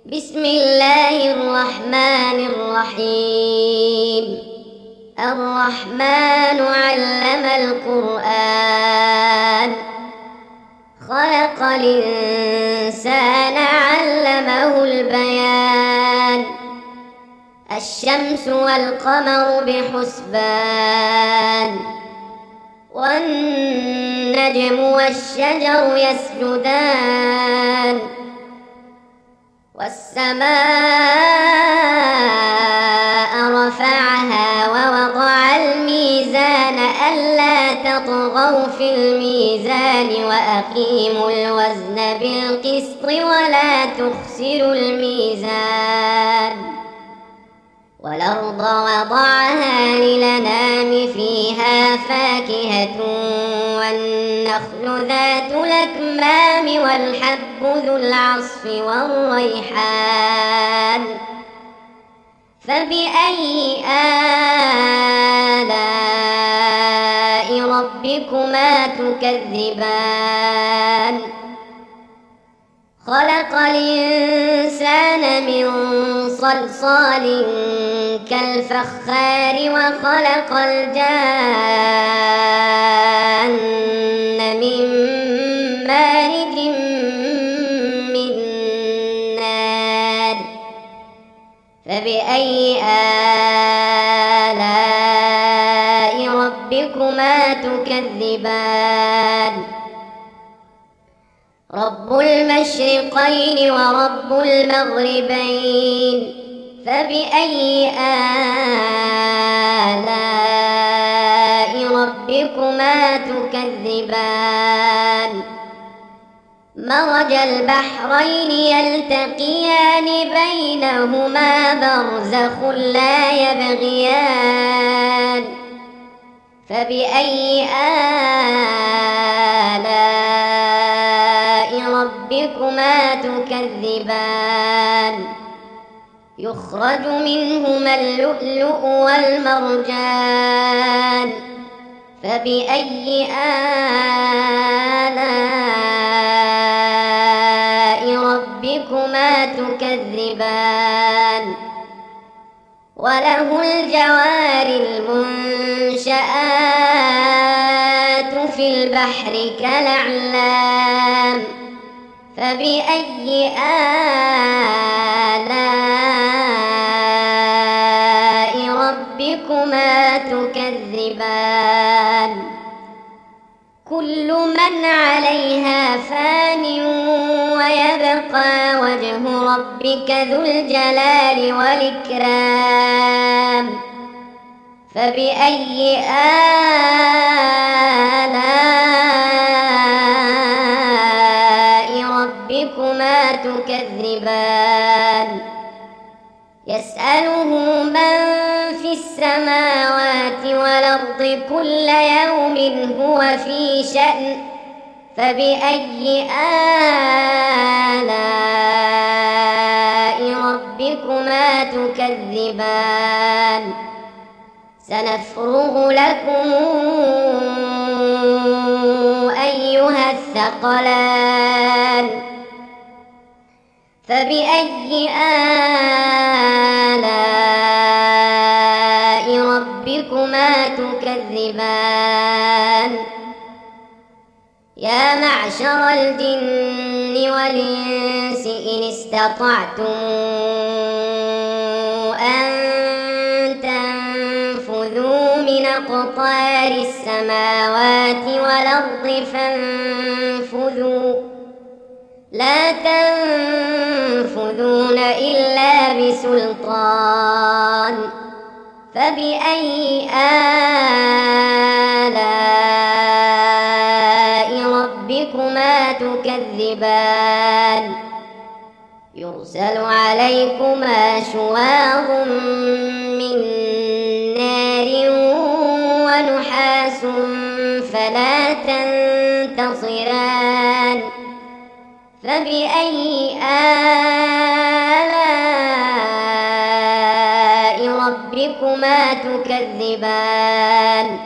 بسم الله الرحمن الرحيم. الرحمن علم القرآن، خلق الإنسان علمه البيان. الشمس والقمر بحسبان، والنجم والشجر يسجدان. والسماء رفعها ووضع الميزان ألا تطغوا في الميزان وأقيموا الوزن بالقسط ولا تخسروا الميزان. والأرض وضعها للأنام فيها فاكهة والنخل ذات الأكمام والحب ذو العصف والريحان. فبأي آلاء ربكما تكذبان؟ خلق الإنسان من صلصال كالفخار وخلق الجان من مارج من نار. فبأي آلاء ربكما تكذبان؟ رب المشرقين ورب المغربين. فبأي آلاء ربكما تكذبان؟ مرج البحرين يلتقيان بينهما برزخ لا يبغيان. فبأي آلاء ربكما تكذبان؟ يخرج منهما اللؤلؤ والمرجان. فبأي آلاء ربكما تكذبان؟ وله الجوار المنشآت في البحر كالأعلام. فبأي آلاء ربكما تكذبان؟ كل من عليها فان ويبقى وجه ربك ذو الجلال والإكرام. فبأي آلاء ربكما تكذبان؟ يسأله من في السماوات والأرض كل يوم هو في شأن. فبأي آلاء ربكما تكذبان؟ سنفرغ لكم أيها الثقلان. فبأي آلاء ربكما تكذبان؟ يا معشر الجن والإنس إن استطعتم أن تنفذوا من أقطار السماوات والأرض فانفذوا، لا تنفذون إلا بسلطان. فبأي آلاء ربكما تكذبان؟ يرسل عليكما شواظ من نار ونحاس فلا تنتصران. فبأي آلاء ربكما تكذبان؟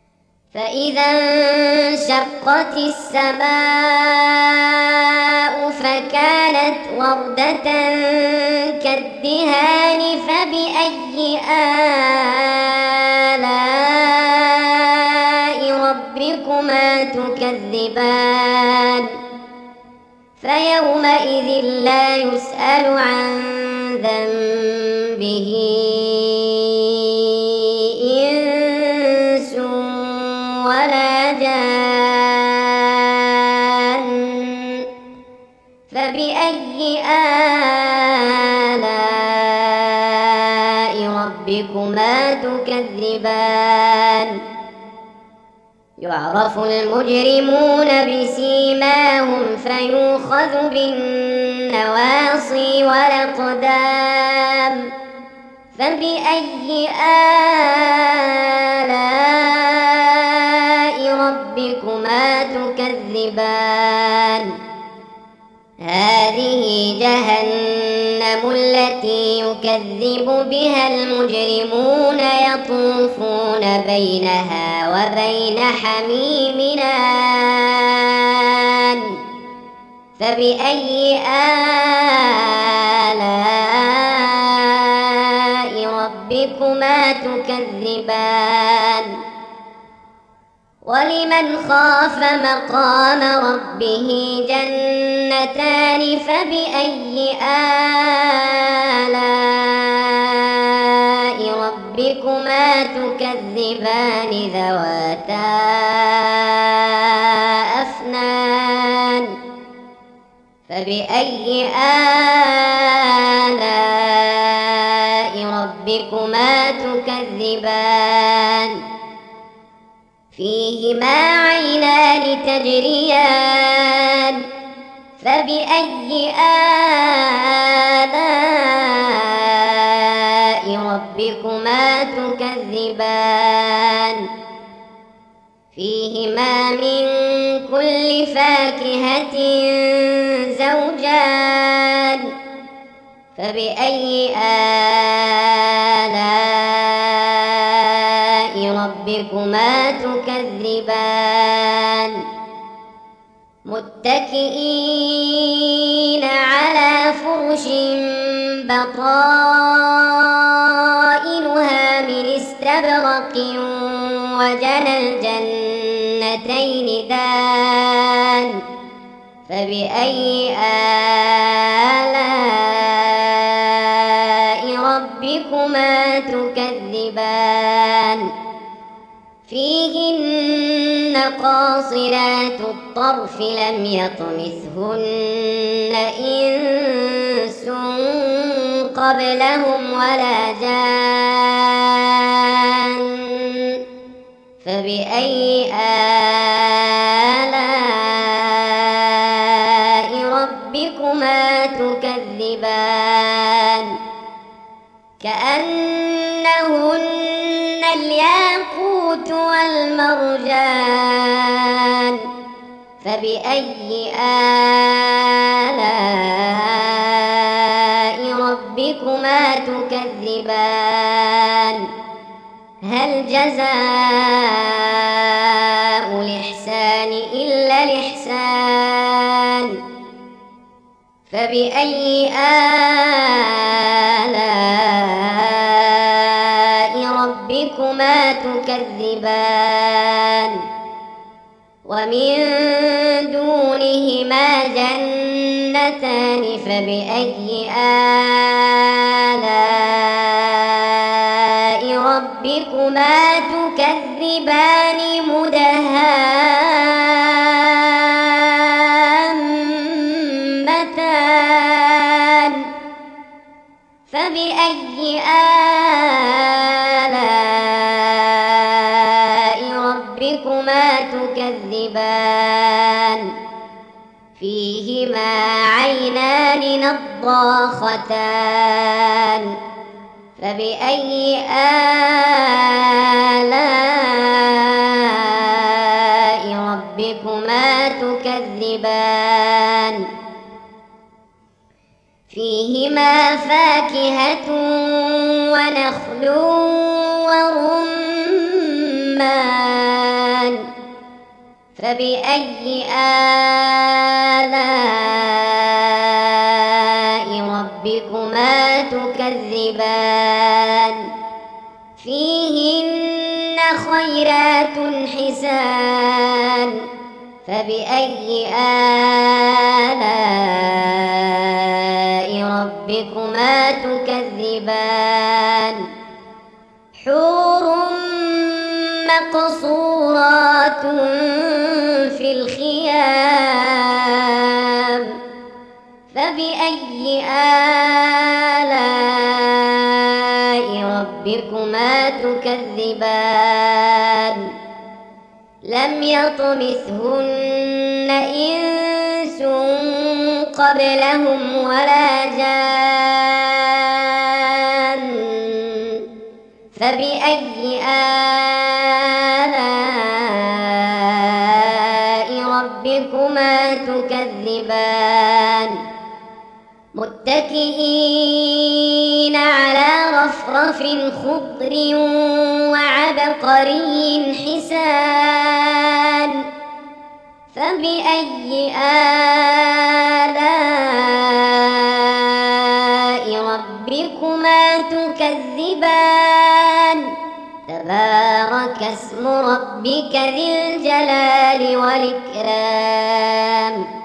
فإذا انشقت السماء فكانت وردة كالدهان فبأي آلاء ربكما تكذبان فيومئذ لا يسأل عن ذنبه إنس ولا جان فبأي آلاء ربكما تكذبان يعرف المجرمون بسيماهم فيؤخذ بالنواصي والأقدام فبأي آلاء ربكما تكذبان هذه جهنم التي يكذب بها المجرمون يطوفون بينها وبين حميم آن فبأي آلاء ربكما تكذبان ولمن خاف مقام ربه جنتان فبأي آلاء ربكما تكذبان ذواتا أفنان فبأي آلاء ربكما تكذبان فيهما عينان تجريان فبأي آلاء ربكما تكذبان فيهما من كل فاكهة زوجان فبأي آلاء ربكما تكذبان متكئين على فرش بطائنها من استبرق وجنى الجنتين دان فبأي آلاء ربكما تكذبان فيهن قاصرات الطرف لم يطمثهن إنس قبلهم ولا جان فبأي آلاء ربكما تكذبان كأنهن الياقوت والمرجان فبأي آلاء ربكما تكذبان هل جزاء الإحسان إلا الإحسان فبأي آلاء ربكما تكذبان ومن دونهما جنتان فبأي آلاء ربكما تكذبان مدهامتان فبأي آلاء ربكما تكذبان فيهما عينان نضاختان فبأي آلاء ربكما تكذبان فيهما فاكهة ونخل ورمان فبأي آلاء ربكما تكذبان فيهن خيرات حسان فبأي آلاء ربكما تكذبان حور مقصورات في الخيام فبأي آلاء ربكما تكذبان لم يطمثهن إنس قبلهم ولا جان فبأي آلاء ربكما تكذبان متكئين على رفرف خضر وعبقري حسان فبأي آلاء ربكما تكذبان تبارك اسم ربك ذي الجلال والإكرام